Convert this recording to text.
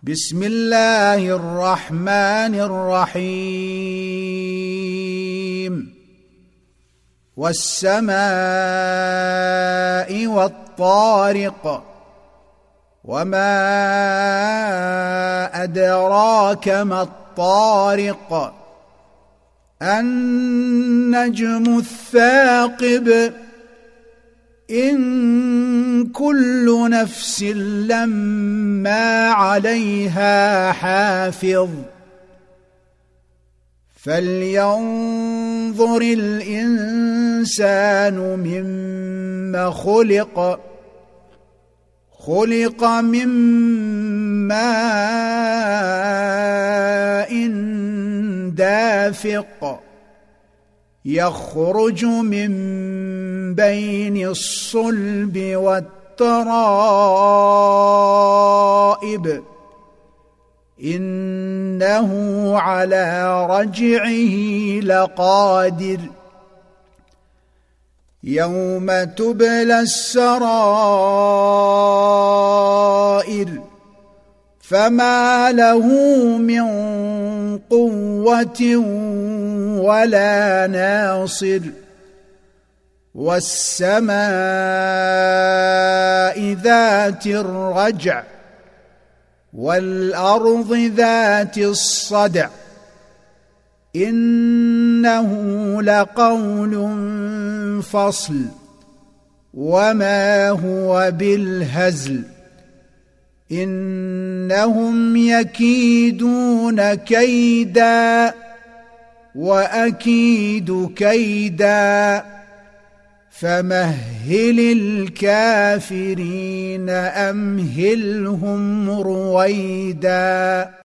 بسم الله الرحمن الرحيم والسماء والطارق وما أدراك ما الطارق النجم الثاقب إن كل نفس لما عليها حافظ فلينظر الإنسان مما خلق من ماء دافق يخرج من بين الصلب والترائب إنه على رجعه لقادر يوم تبلى السرائر فما له من قوة ولا ناصر والسماء ذات الرجع والأرض ذات الصدع إنه لقول فصل وما هو بالهزل إنهم يكيدون كيدا وأكيد كيدا فمهل الكافرين أمهلهم رويدا.